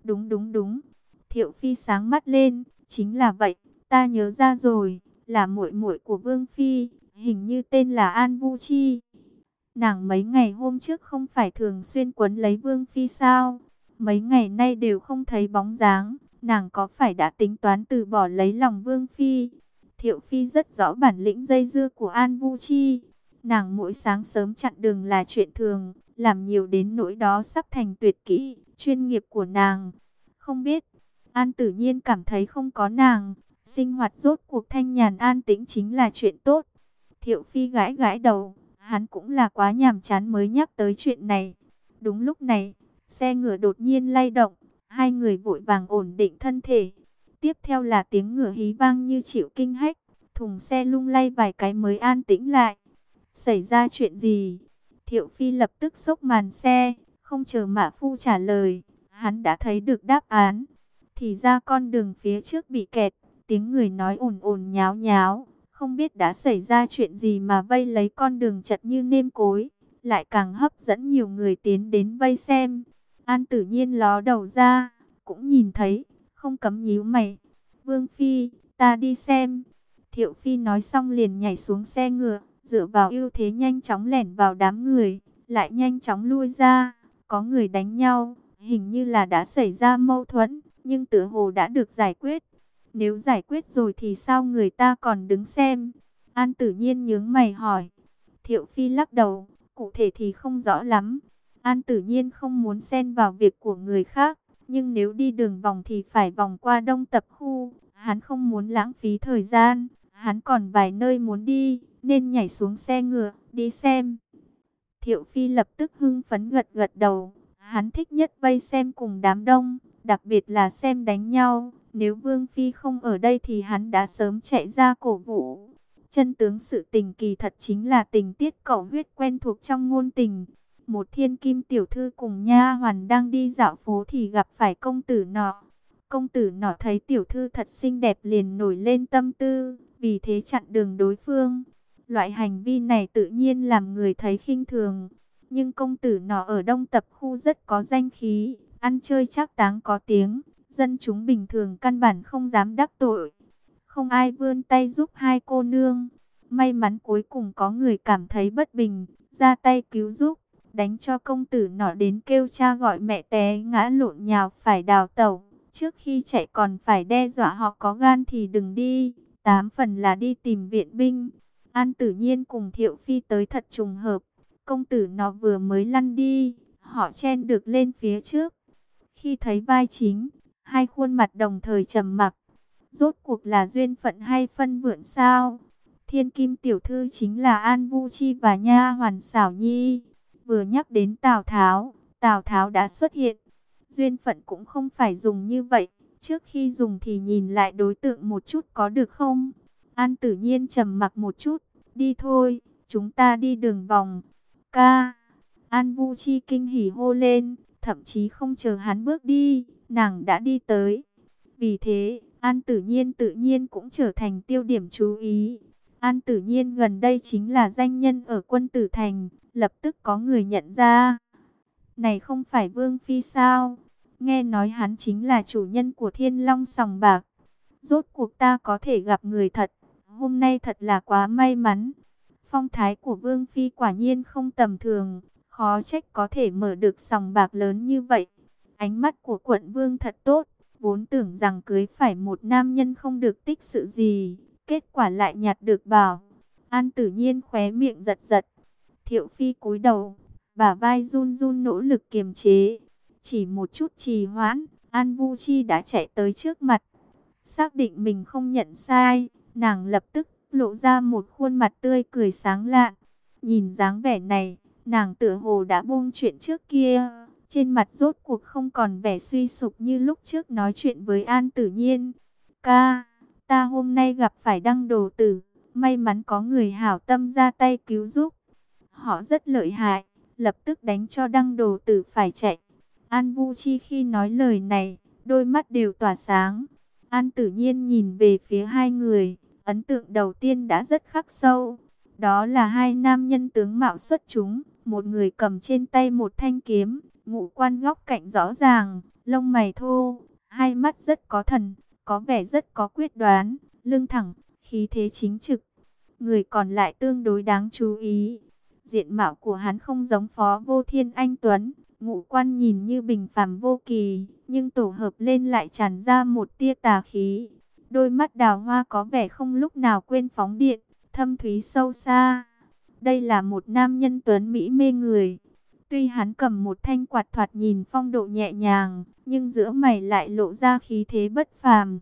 Đúng đúng đúng. Thiệu Phi sáng mắt lên, chính là vậy, ta nhớ ra rồi, là muội muội của Vương Phi, hình như tên là An Vu Chi. Nàng mấy ngày hôm trước không phải thường xuyên quấn lấy Vương Phi sao? Mấy ngày nay đều không thấy bóng dáng, nàng có phải đã tính toán từ bỏ lấy lòng Vương Phi? Thiệu Phi rất rõ bản lĩnh dây dưa của An Vu Chi. Nàng mỗi sáng sớm chặn đường là chuyện thường, làm nhiều đến nỗi đó sắp thành tuyệt kỹ, chuyên nghiệp của nàng. Không biết, An Tử Nhiên cảm thấy không có nàng, sinh hoạt rốt cuộc thanh nhàn an tĩnh chính là chuyện tốt. Thiệu Phi gãi gãi đầu, hắn cũng là quá nhàm chán mới nhắc tới chuyện này. Đúng lúc này, xe ngựa đột nhiên lay động, hai người vội vàng ổn định thân thể. Tiếp theo là tiếng ngựa hí vang như chịu kinh hách, thùng xe lung lay vài cái mới an tĩnh lại. Xảy ra chuyện gì? Thiệu Phi lập tức xốc màn xe, không chờ Mã Phu trả lời, hắn đã thấy được đáp án. Thì ra con đường phía trước bị kẹt, tiếng người nói ồn ồn nháo nháo, không biết đã xảy ra chuyện gì mà vây lấy con đường chật như nêm cối, lại càng hấp dẫn nhiều người tiến đến vây xem. An Tử Nhiên ló đầu ra, cũng nhìn thấy, không cấm nhíu mày. Vương Phi, ta đi xem. Thiệu Phi nói xong liền nhảy xuống xe ngựa, dựa vào ưu thế nhanh chóng lẻn vào đám người, lại nhanh chóng lui ra. Có người đánh nhau, hình như là đã xảy ra mâu thuẫn, nhưng tựa hồ đã được giải quyết. Nếu giải quyết rồi thì sao người ta còn đứng xem? An Tử Nhiên nhướng mày hỏi. Thiệu Phi lắc đầu, cụ thể thì không rõ lắm. An Tử Nhiên không muốn xen vào việc của người khác, nhưng nếu đi đường vòng thì phải vòng qua Đông Tập Khu. Hắn không muốn lãng phí thời gian, hắn còn vài nơi muốn đi, nên nhảy xuống xe ngựa, đi xem. Thiệu Phi lập tức hưng phấn gật gật đầu, hắn thích nhất vây xem cùng đám đông, đặc biệt là xem đánh nhau. Nếu Vương Phi không ở đây thì hắn đã sớm chạy ra cổ vũ. Chân tướng sự tình kỳ thật chính là tình tiết cầu huyết quen thuộc trong ngôn tình. Một thiên kim tiểu thư cùng nha hoàn đang đi dạo phố thì gặp phải công tử nọ. Công tử nọ thấy tiểu thư thật xinh đẹp liền nổi lên tâm tư, vì thế chặn đường đối phương. Loại hành vi này tự nhiên làm người thấy khinh thường. Nhưng công tử nọ ở Đông Tập Khu rất có danh khí, ăn chơi trác táng có tiếng. Dân chúng bình thường căn bản không dám đắc tội. Không ai vươn tay giúp hai cô nương. May mắn cuối cùng có người cảm thấy bất bình, ra tay cứu giúp, đánh cho công tử nọ đến kêu cha gọi mẹ té ngã lộn nhào phải đào tẩu. Trước khi chạy còn phải đe dọa họ có gan thì đừng đi, 8 phần là đi tìm viện binh. An Tử Nhiên cùng Thiệu Phi tới thật trùng hợp. Công tử nó vừa mới lăn đi, họ chen được lên phía trước. Khi thấy vai chính, hai khuôn mặt đồng thời trầm mặc. Rốt cuộc là duyên phận hay phân vượn sao? Thiên kim tiểu thư chính là An Vu Chi và nha hoàn Xảo Nhi. Vừa nhắc đến Tào Tháo đã xuất hiện. Duyên phận cũng không phải dùng như vậy. Trước khi dùng thì nhìn lại đối tượng một chút có được không? An Tử Nhiên trầm mặc một chút. Đi thôi, chúng ta đi đường vòng. Ca. An Vu Chi kinh hỉ hô lên. Thậm chí không chờ hắn bước đi, nàng đã đi tới. Vì thế, An Tử Nhiên tự nhiên cũng trở thành tiêu điểm chú ý. An Tử Nhiên gần đây chính là danh nhân ở Quân Tử Thành, lập tức có người nhận ra. Này không phải Vương Phi sao? Nghe nói hắn chính là chủ nhân của Thiên Long Sòng Bạc. Rốt cuộc ta có thể gặp người thật, hôm nay thật là quá may mắn. Phong thái của Vương Phi quả nhiên không tầm thường, khó trách có thể mở được sòng bạc lớn như vậy. Ánh mắt của quận Vương thật tốt, vốn tưởng rằng cưới phải một nam nhân không được tích sự gì, kết quả lại nhặt được bảo. An Tử Nhiên khóe miệng giật giật. Thiệu Phi cúi đầu, bả vai run run nỗ lực kiềm chế. Chỉ một chút trì hoãn, An Vu Chi đã chạy tới trước mặt. Xác định mình không nhận sai, nàng lập tức lộ ra một khuôn mặt tươi cười sáng lạn. Nhìn dáng vẻ này, nàng tựa hồ đã buông chuyện trước kia. Trên mặt rốt cuộc không còn vẻ suy sụp như lúc trước nói chuyện với An Tử Nhiên. Ca, ta hôm nay gặp phải Đăng Đồ Tử, may mắn có người hảo tâm ra tay cứu giúp. Họ rất lợi hại, lập tức đánh cho Đăng Đồ Tử phải chạy. An Vu Chi khi nói lời này, đôi mắt đều tỏa sáng. An Tử Nhiên nhìn về phía hai người, ấn tượng đầu tiên đã rất khắc sâu. Đó là hai nam nhân tướng mạo xuất chúng, một người cầm trên tay một thanh kiếm, ngũ quan góc cạnh rõ ràng, lông mày thô, hai mắt rất có thần, có vẻ rất có quyết đoán, lưng thẳng, khí thế chính trực. Người còn lại tương đối đáng chú ý. Diện mạo của hắn không giống Phó Vô Thiên anh tuấn, ngũ quan nhìn như bình phàm vô kỳ, nhưng tổ hợp lên lại tràn ra một tia tà khí. Đôi mắt đào hoa có vẻ không lúc nào quên phóng điện, thâm thúy sâu xa. Đây là một nam nhân tuấn mỹ mê người. Tuy hắn cầm một thanh quạt thoạt nhìn phong độ nhẹ nhàng, nhưng giữa mày lại lộ ra khí thế bất phàm.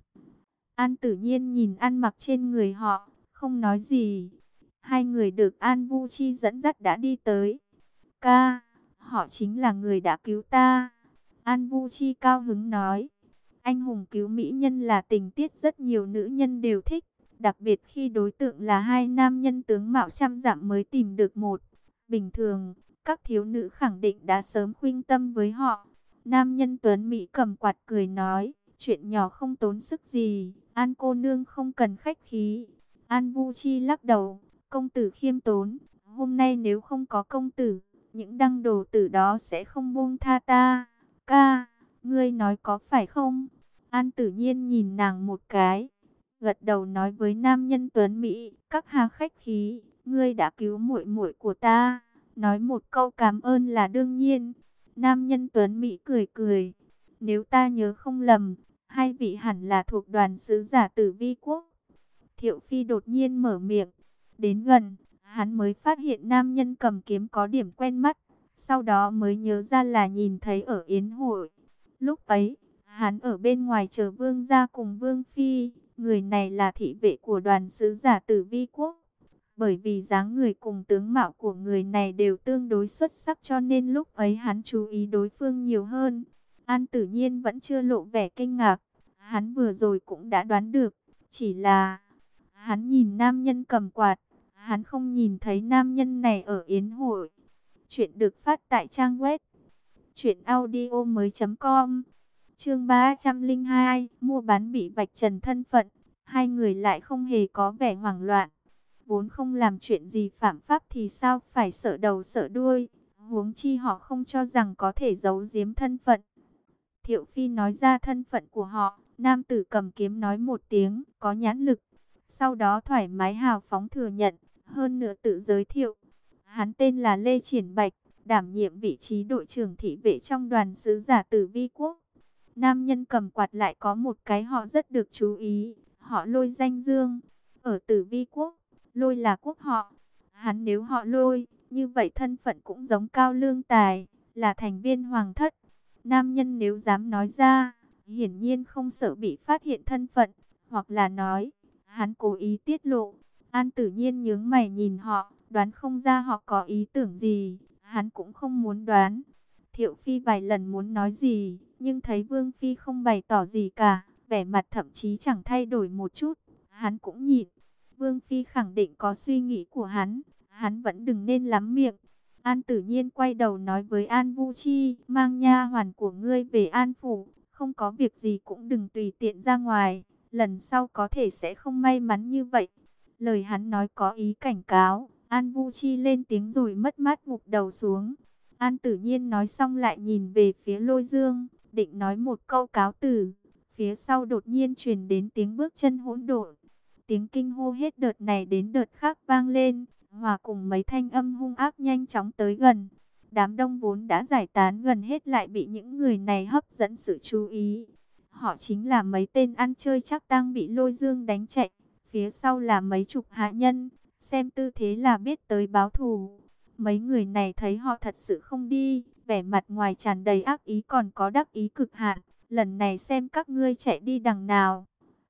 An Tử Nhiên nhìn ăn mặc trên người họ, không nói gì. Hai người được An Vu Chi dẫn dắt đã đi tới. Ca, họ chính là người đã cứu ta. An Vu Chi cao hứng nói. Anh hùng cứu mỹ nhân là tình tiết rất nhiều nữ nhân đều thích. Đặc biệt khi đối tượng là hai nam nhân tướng mạo trăm dặm mới tìm được một. Bình thường, các thiếu nữ khẳng định đã sớm khuynh tâm với họ. Nam nhân tuấn Mỹ cầm quạt cười nói. Chuyện nhỏ không tốn sức gì. An cô nương không cần khách khí. An Vu Chi lắc đầu. Công tử khiêm tốn. Hôm nay nếu không có công tử, những đăng đồ tử đó sẽ không buông tha ta. Ca, ngươi nói có phải không? An Tử Nhiên nhìn nàng một cái, gật đầu nói với nam nhân tuấn Mỹ, các hạ khách khí, ngươi đã cứu muội muội của ta, nói một câu cảm ơn là đương nhiên. Nam nhân tuấn Mỹ cười cười, nếu ta nhớ không lầm, hai vị hẳn là thuộc đoàn sứ giả Tử Vi quốc. Thiệu Phi đột nhiên mở miệng, đến gần, hắn mới phát hiện nam nhân cầm kiếm có điểm quen mắt, sau đó mới nhớ ra là nhìn thấy ở yến hội. Lúc ấy, hắn ở bên ngoài chờ vương gia cùng vương phi, người này là thị vệ của đoàn sứ giả Tử Vi quốc. Bởi vì dáng người cùng tướng mạo của người này đều tương đối xuất sắc cho nên lúc ấy hắn chú ý đối phương nhiều hơn. An Tử Nhiên vẫn chưa lộ vẻ kinh ngạc, hắn vừa rồi cũng đã đoán được, chỉ là hắn nhìn nam nhân cầm quạt, hắn không nhìn thấy nam nhân này ở yến hội. Chuyện được phát tại trang web truyệnaudiomoi.com. Chương 302, mua bán bị vạch trần thân phận, hai người lại không hề có vẻ hoảng loạn. Vốn không làm chuyện gì phạm pháp thì sao phải sợ đầu sợ đuôi, huống chi họ không cho rằng có thể giấu giếm thân phận. Thiệu Phi nói ra thân phận của họ, nam tử cầm kiếm nói một tiếng, có nhãn lực. Sau đó thoải mái hào phóng thừa nhận, hơn nữa tự giới thiệu. Hắn tên là Lê Triển Bạch, đảm nhiệm vị trí đội trưởng thị vệ trong đoàn sứ giả Tử Vi quốc. Nam nhân cầm quạt lại có một cái họ rất được chú ý, họ Lôi danh dương. Ở Tử Vi quốc, Lôi là quốc họ. Hắn nếu họ Lôi, như vậy thân phận cũng giống Cao Lương Tài, là thành viên hoàng thất. Nam nhân nếu dám nói ra, hiển nhiên không sợ bị phát hiện thân phận, hoặc là nói, hắn cố ý tiết lộ. An Tử Nhiên nhướng mày nhìn họ, đoán không ra họ có ý tưởng gì, hắn cũng không muốn đoán. Thiệu Phi vài lần muốn nói gì, nhưng thấy Vương Phi không bày tỏ gì cả, vẻ mặt thậm chí chẳng thay đổi một chút, hắn cũng nhịn. Vương Phi khẳng định có suy nghĩ của hắn vẫn đừng nên lắm miệng. An Tử Nhiên quay đầu nói với An Vu Chi, mang nha hoàn của ngươi về An Phủ, không có việc gì cũng đừng tùy tiện ra ngoài, lần sau có thể sẽ không may mắn như vậy. Lời hắn nói có ý cảnh cáo, An Vu Chi lên tiếng rồi mất mát gục đầu xuống. An Tử Nhiên nói xong lại nhìn về phía Lôi Dương, định nói một câu cáo từ. Phía sau đột nhiên truyền đến tiếng bước chân hỗn độn. Tiếng kinh hô hết đợt này đến đợt khác vang lên, hòa cùng mấy thanh âm hung ác nhanh chóng tới gần. Đám đông vốn đã giải tán gần hết lại bị những người này hấp dẫn sự chú ý. Họ chính là mấy tên ăn chơi chắc tang bị Lôi Dương đánh chạy. Phía sau là mấy chục hạ nhân, xem tư thế là biết tới báo thù. Mấy người này thấy họ thật sự không đi, vẻ mặt ngoài tràn đầy ác ý còn có đắc ý cực hạn. Lần này xem các ngươi chạy đi đằng nào.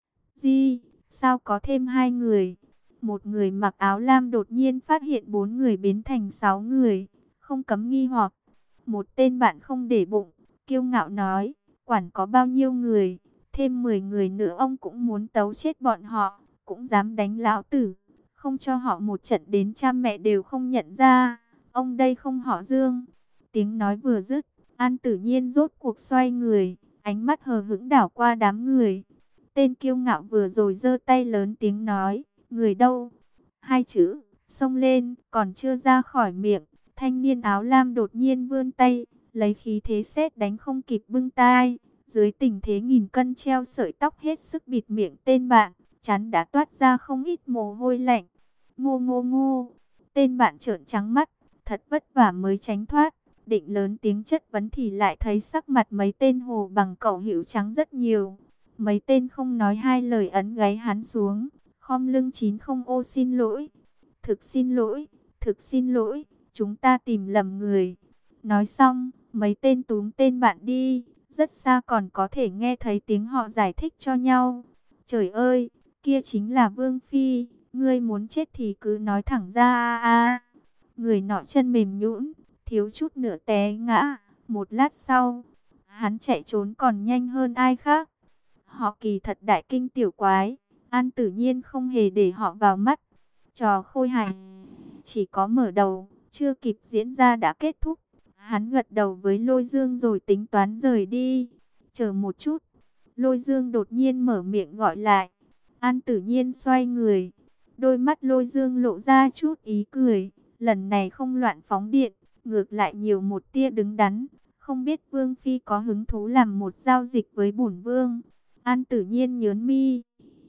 Gì? Sao có thêm hai người? Một người mặc áo lam đột nhiên phát hiện bốn người biến thành 6 người, không cấm nghi hoặc. Một tên bạn không để bụng, kiêu ngạo nói, quản có bao nhiêu người, thêm 10 người nữa ông cũng muốn tấu chết bọn họ, cũng dám đánh lão tử, không cho họ một trận đến cha mẹ đều không nhận ra, ông đây không họ Dương. Tiếng nói vừa dứt, An Tử Nhiên rốt cuộc xoay người, ánh mắt hờ hững đảo qua đám người. Tên kiêu ngạo vừa rồi giơ tay lớn tiếng nói, người đâu? Hai chữ, xông lên, còn chưa ra khỏi miệng, thanh niên áo lam đột nhiên vươn tay, lấy khí thế sét đánh không kịp bưng tai. Dưới tình thế nghìn cân treo sợi tóc hết sức bịt miệng tên bạn, chắn đã toát ra không ít mồ hôi lạnh. Ngô ngô ngô, tên bạn trợn trắng mắt, thật vất vả mới tránh thoát. Định lớn tiếng chất vấn thì lại thấy sắc mặt mấy tên hồ bằng cẩu hiệu trắng rất nhiều. Mấy tên không nói hai lời ấn gáy hắn xuống, khom lưng 90 ô xin lỗi. Thực xin lỗi, thực xin lỗi, chúng ta tìm lầm người. Nói xong, mấy tên túm tên bạn đi, rất xa còn có thể nghe thấy tiếng họ giải thích cho nhau. Trời ơi, kia chính là Vương Phi, ngươi muốn chết thì cứ nói thẳng ra a. Người nọ chân mềm nhũn, thiếu chút nữa té ngã. Một lát sau, hắn chạy trốn còn nhanh hơn ai khác. Họ Kỳ thật đại kinh tiểu quái, An Tử Nhiên không hề để họ vào mắt. Trò khôi hài chỉ có mở đầu, chưa kịp diễn ra đã kết thúc. Hắn gật đầu với Lôi Dương rồi tính toán rời đi. Chờ một chút, Lôi Dương đột nhiên mở miệng gọi lại. An Tử Nhiên xoay người, đôi mắt Lôi Dương lộ ra chút ý cười. Lần này không loạn phóng điện, ngược lại nhiều một tia đứng đắn. Không biết Vương Phi có hứng thú làm một giao dịch với bổn Vương. An Tử Nhiên nhớn mi.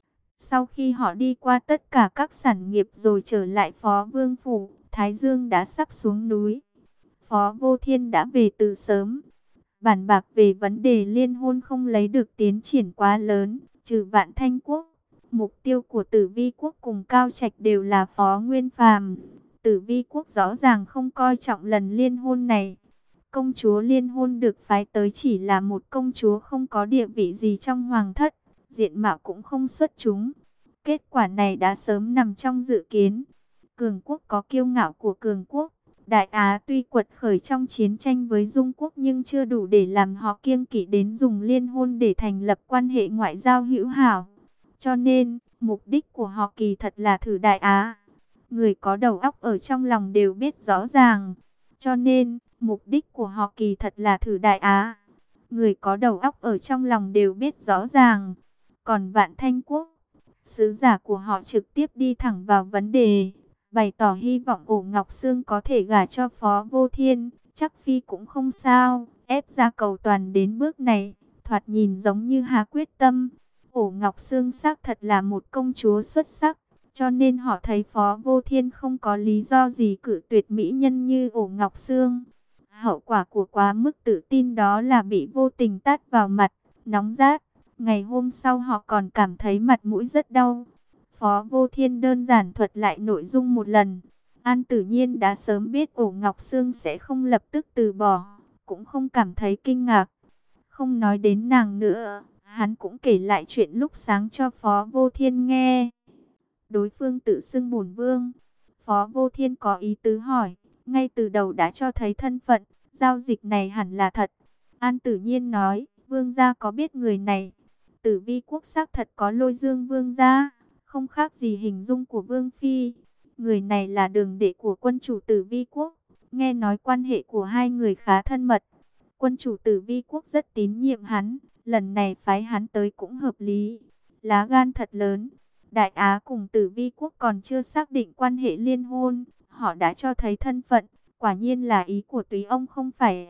Sau khi họ đi qua tất cả các sản nghiệp rồi trở lại Phó Vương Phủ, Thái Dương đã sắp xuống núi. Phó Vô Thiên đã về từ sớm. Bàn bạc về vấn đề liên hôn không lấy được tiến triển quá lớn, trừ Vạn Thanh Quốc. Mục tiêu của Tử Vi Quốc cùng Cao Trạch đều là Phó Nguyên Phàm. Tử Vi Quốc rõ ràng không coi trọng lần liên hôn này. Công chúa liên hôn được phái tới chỉ là một công chúa không có địa vị gì trong hoàng thất, diện mạo cũng không xuất chúng. Kết quả này đã sớm nằm trong dự kiến. Cường quốc có kiêu ngạo của cường quốc. Đại Á tuy quật khởi trong chiến tranh với Dung quốc nhưng chưa đủ để làm họ kiêng kỵ đến dùng liên hôn để thành lập quan hệ ngoại giao hữu hảo. Cho nên, mục đích của họ kỳ thật là thử Đại Á. Người có đầu óc ở trong lòng đều biết rõ ràng. Cho nên, mục đích của họ kỳ thật là thử Đại Á. Người có đầu óc ở trong lòng đều biết rõ ràng. Còn Vạn Thanh Quốc, sứ giả của họ trực tiếp đi thẳng vào vấn đề, bày tỏ hy vọng Ổ Ngọc Sương có thể gả cho Phó Vô Thiên, chắc Phi cũng không sao, ép ra cầu toàn đến bước này, thoạt nhìn giống như hà quyết tâm. Ổ Ngọc Sương xác thật là một công chúa xuất sắc, cho nên họ thấy Phó Vô Thiên không có lý do gì cự tuyệt mỹ nhân như Ổ Ngọc Sương. Hậu quả của quá mức tự tin đó là bị vô tình tát vào mặt, nóng rát. Ngày hôm sau họ còn cảm thấy mặt mũi rất đau. Phó Vô Thiên đơn giản thuật lại nội dung một lần. An Tử Nhiên đã sớm biết Ổ Ngọc Sương sẽ không lập tức từ bỏ, cũng không cảm thấy kinh ngạc. Không nói đến nàng nữa, hắn cũng kể lại chuyện lúc sáng cho Phó Vô Thiên nghe. Đối phương tự xưng bổn vương. Phó Vô Thiên có ý tứ hỏi, ngay từ đầu đã cho thấy thân phận, giao dịch này hẳn là thật. An Tử Nhiên nói, vương gia có biết người này? Tử Vi Quốc xác thật có Lôi Dương vương gia, không khác gì hình dung của Vương Phi. Người này là đường đệ của quân chủ Tử Vi Quốc, nghe nói quan hệ của hai người khá thân mật. Quân chủ Tử Vi Quốc rất tín nhiệm hắn, lần này phái hắn tới cũng hợp lý. Lá gan thật lớn. Đại Á cùng Tử Vi Quốc còn chưa xác định quan hệ liên hôn, họ đã cho thấy thân phận, quả nhiên là ý của Túy ông không phải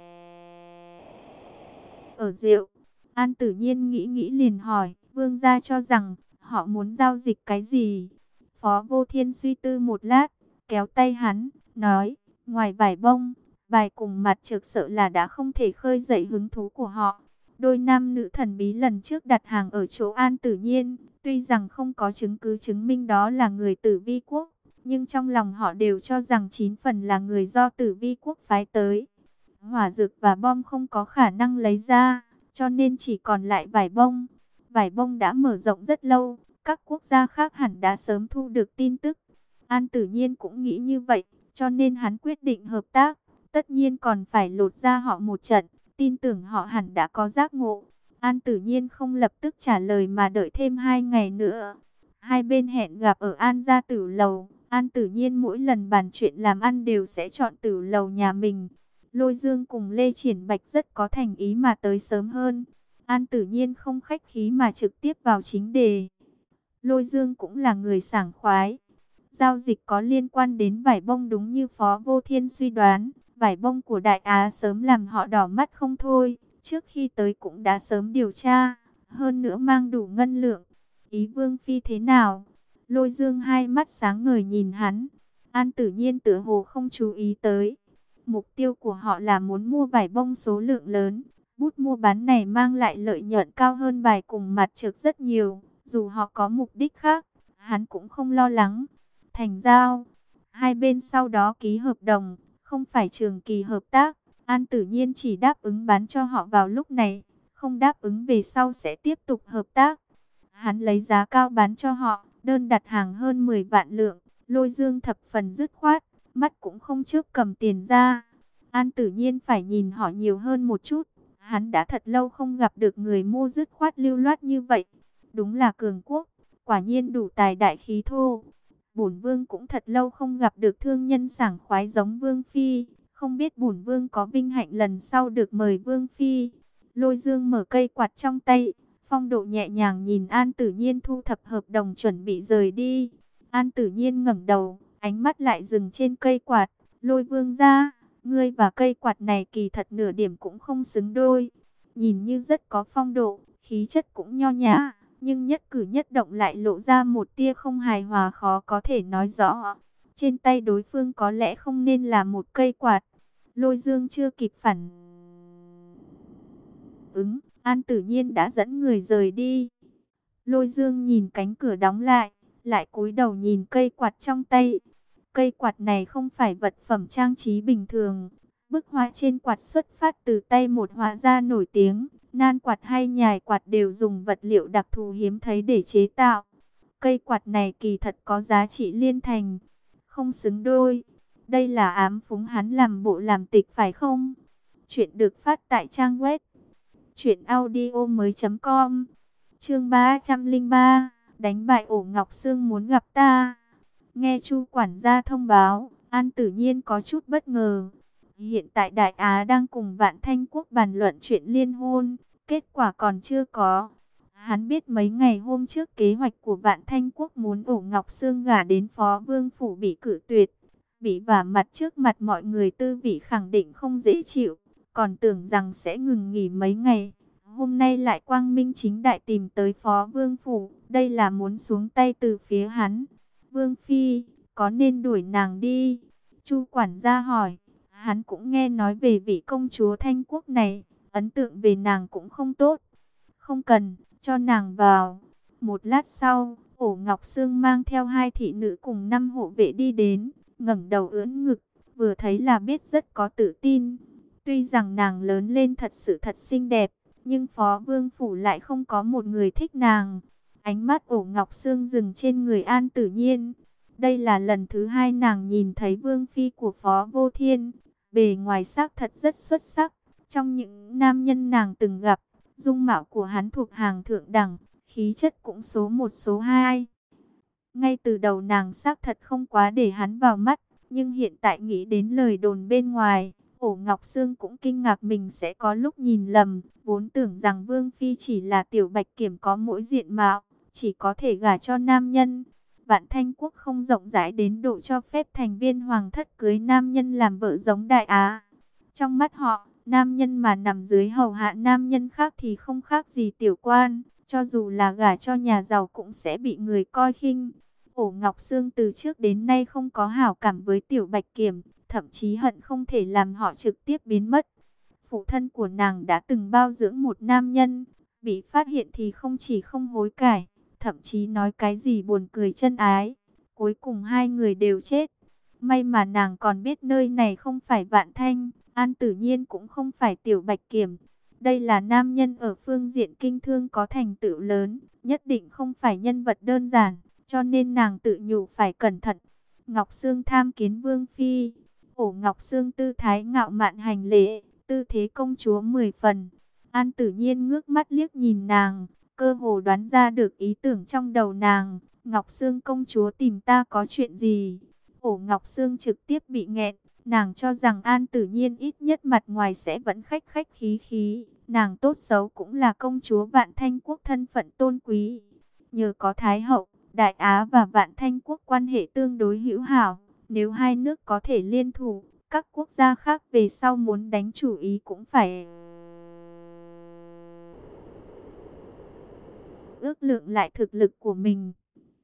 ở rượu. An Tử Nhiên nghĩ nghĩ liền hỏi, vương gia cho rằng họ muốn giao dịch cái gì? Phó Vô Thiên suy tư một lát, kéo tay hắn, nói, ngoài vải bông, bài cùng mặt trược sợ là đã không thể khơi dậy hứng thú của họ. Đôi nam nữ thần bí lần trước đặt hàng ở chỗ An Tử Nhiên, tuy rằng không có chứng cứ chứng minh đó là người Tử Vi Quốc, nhưng trong lòng họ đều cho rằng 9 phần là người do Tử Vi Quốc phái tới. Hỏa dược và bom không có khả năng lấy ra, cho nên chỉ còn lại vải bông. Vải bông đã mở rộng rất lâu, các quốc gia khác hẳn đã sớm thu được tin tức. An Tử Nhiên cũng nghĩ như vậy, cho nên hắn quyết định hợp tác. Tất nhiên còn phải lột ra họ một trận, tin tưởng họ hẳn đã có giác ngộ. An Tử Nhiên không lập tức trả lời mà đợi thêm 2 ngày nữa. Hai bên hẹn gặp ở An Gia Tử Lầu. An Tử Nhiên mỗi lần bàn chuyện làm ăn đều sẽ chọn Tử Lầu nhà mình. Lôi Dương cùng Lê Triển Bạch rất có thành ý mà tới sớm hơn. An Tử Nhiên không khách khí mà trực tiếp vào chính đề. Lôi Dương cũng là người sảng khoái. Giao dịch có liên quan đến vải bông đúng như Phó Vô Thiên suy đoán. Vải bông của Đại Á sớm làm họ đỏ mắt không thôi, trước khi tới cũng đã sớm điều tra, hơn nữa mang đủ ngân lượng. Ý Vương Phi thế nào? Lôi Dương hai mắt sáng ngời nhìn hắn. An Tử Nhiên tựa hồ không chú ý tới. Mục tiêu của họ là muốn mua vải bông số lượng lớn. Bút mua bán này mang lại lợi nhuận cao hơn bài cùng mặt trược rất nhiều. Dù họ có mục đích khác, hắn cũng không lo lắng. Thành giao, hai bên sau đó ký hợp đồng, không phải trường kỳ hợp tác. An Tử Nhiên chỉ đáp ứng bán cho họ vào lúc này, không đáp ứng về sau sẽ tiếp tục hợp tác. Hắn lấy giá cao bán cho họ, đơn đặt hàng hơn 10 vạn lượng. Lôi Dương thập phần dứt khoát, mắt cũng không chớp cầm tiền ra. An Tử Nhiên phải nhìn họ nhiều hơn một chút. Hắn đã thật lâu không gặp được người mua dứt khoát lưu loát như vậy. Đúng là cường quốc, quả nhiên đủ tài đại khí thô. Bổn Vương cũng thật lâu không gặp được thương nhân sảng khoái giống Vương Phi. Không biết bổn Vương có vinh hạnh lần sau được mời Vương Phi. Lôi Dương mở cây quạt trong tay, phong độ nhẹ nhàng nhìn An Tử Nhiên thu thập hợp đồng chuẩn bị rời đi. An Tử Nhiên ngẩng đầu, ánh mắt lại dừng trên cây quạt. Lôi Vương ra, ngươi và cây quạt này kỳ thật nửa điểm cũng không xứng đôi. Nhìn như rất có phong độ, khí chất cũng nho nhã, nhưng nhất cử nhất động lại lộ ra một tia không hài hòa khó có thể nói rõ. Trên tay đối phương có lẽ không nên là một cây quạt. Lôi Dương chưa kịp phản ứng, An Tử Nhiên đã dẫn người rời đi. Lôi Dương nhìn cánh cửa đóng lại cúi đầu nhìn cây quạt trong tay. Cây quạt này không phải vật phẩm trang trí bình thường. Bức họa trên quạt xuất phát từ tay một họa gia nổi tiếng. Nan quạt hay nhài quạt đều dùng vật liệu đặc thù hiếm thấy để chế tạo. Cây quạt này kỳ thật có giá trị liên thành. Không xứng đôi. Đây là ám phúng hắn làm bộ làm tịch phải không? Chuyện được phát tại trang web truyệnaudiomoi.com. Chương 303, đánh bại Ổ Ngọc Sương muốn gặp ta. Nghe Chu quản gia thông báo, An Tử Nhiên có chút bất ngờ. Hiện tại Đại Á đang cùng Vạn Thanh Quốc bàn luận chuyện liên hôn, kết quả còn chưa có. Hắn biết mấy ngày hôm trước kế hoạch của Vạn Thanh Quốc muốn Ổ Ngọc Sương gả đến Phó Vương phủ bị cự tuyệt. Bị vả mặt trước mặt mọi người, Tư Vị khẳng định không dễ chịu, còn tưởng rằng sẽ ngừng nghỉ mấy ngày. Hôm nay lại quang minh chính đại tìm tới Phó Vương phủ, đây là muốn xuống tay từ phía hắn. Vương Phi, có nên đuổi nàng đi? Chu quản gia hỏi. Hắn cũng nghe nói về vị công chúa Thanh Quốc này, ấn tượng về nàng cũng không tốt. Không cần, cho nàng vào. Một lát sau, Ổ Ngọc Sương mang theo 2 thị nữ cùng 5 hộ vệ đi đến, ngẩng đầu ưỡn ngực, vừa thấy là biết rất có tự tin. Tuy rằng nàng lớn lên thật sự thật xinh đẹp, nhưng Phó Vương phủ lại không có một người thích nàng. Ánh mắt Ổ Ngọc Sương dừng trên người An Tử Nhiên. Đây là lần thứ 2 nàng nhìn thấy Vương Phi của Phó Vô Thiên. Bề ngoài xác thật rất xuất sắc. Trong những nam nhân nàng từng gặp, dung mạo của hắn thuộc hàng thượng đẳng, khí chất cũng số 1 số 2. Ngay từ đầu nàng xác thật không quá để hắn vào mắt, nhưng hiện tại nghĩ đến lời đồn bên ngoài, Ổ Ngọc Sương cũng kinh ngạc mình sẽ có lúc nhìn lầm, vốn tưởng rằng Vương Phi chỉ là tiểu bạch kiểm có mỗi diện mạo, chỉ có thể gả cho nam nhân. Vạn Thanh Quốc không rộng rãi đến độ cho phép thành viên hoàng thất cưới nam nhân làm vợ giống Đại Á. Trong mắt họ, nam nhân mà nằm dưới hầu hạ nam nhân khác thì không khác gì tiểu quan, cho dù là gả cho nhà giàu cũng sẽ bị người coi khinh. Ổ Ngọc Sương từ trước đến nay không có hảo cảm với tiểu bạch kiểm, thậm chí hận không thể làm họ trực tiếp biến mất. Phụ thân của nàng đã từng bao dưỡng một nam nhân, bị phát hiện thì không chỉ không hối cải, thậm chí nói cái gì buồn cười chân ái. Cuối cùng 2 người đều chết. May mà nàng còn biết nơi này không phải Vạn Thanh, An Tử Nhiên cũng không phải tiểu bạch kiểm. Đây là nam nhân ở phương diện kinh thương có thành tựu lớn, nhất định không phải nhân vật đơn giản, cho nên nàng tự nhủ phải cẩn thận. Ngọc Sương tham kiến Vương Phi. Ổ Ngọc Sương tư thái ngạo mạn hành lễ, tư thế công chúa 10 phần. An Tử Nhiên ngước mắt liếc nhìn nàng, cơ hồ đoán ra được ý tưởng trong đầu nàng. Ngọc Sương công chúa tìm ta có chuyện gì? Ổ Ngọc Sương trực tiếp bị nghẹn. Nàng cho rằng An Tử Nhiên ít nhất mặt ngoài sẽ vẫn khách khách khí khí. Nàng tốt xấu cũng là công chúa Vạn Thanh Quốc, thân phận tôn quý. Nhờ có Thái hậu, Đại Á và Vạn Thanh Quốc quan hệ tương đối hữu hảo. Nếu hai nước có thể liên thủ, các quốc gia khác về sau muốn đánh chủ ý cũng phải ước lượng lại thực lực của mình.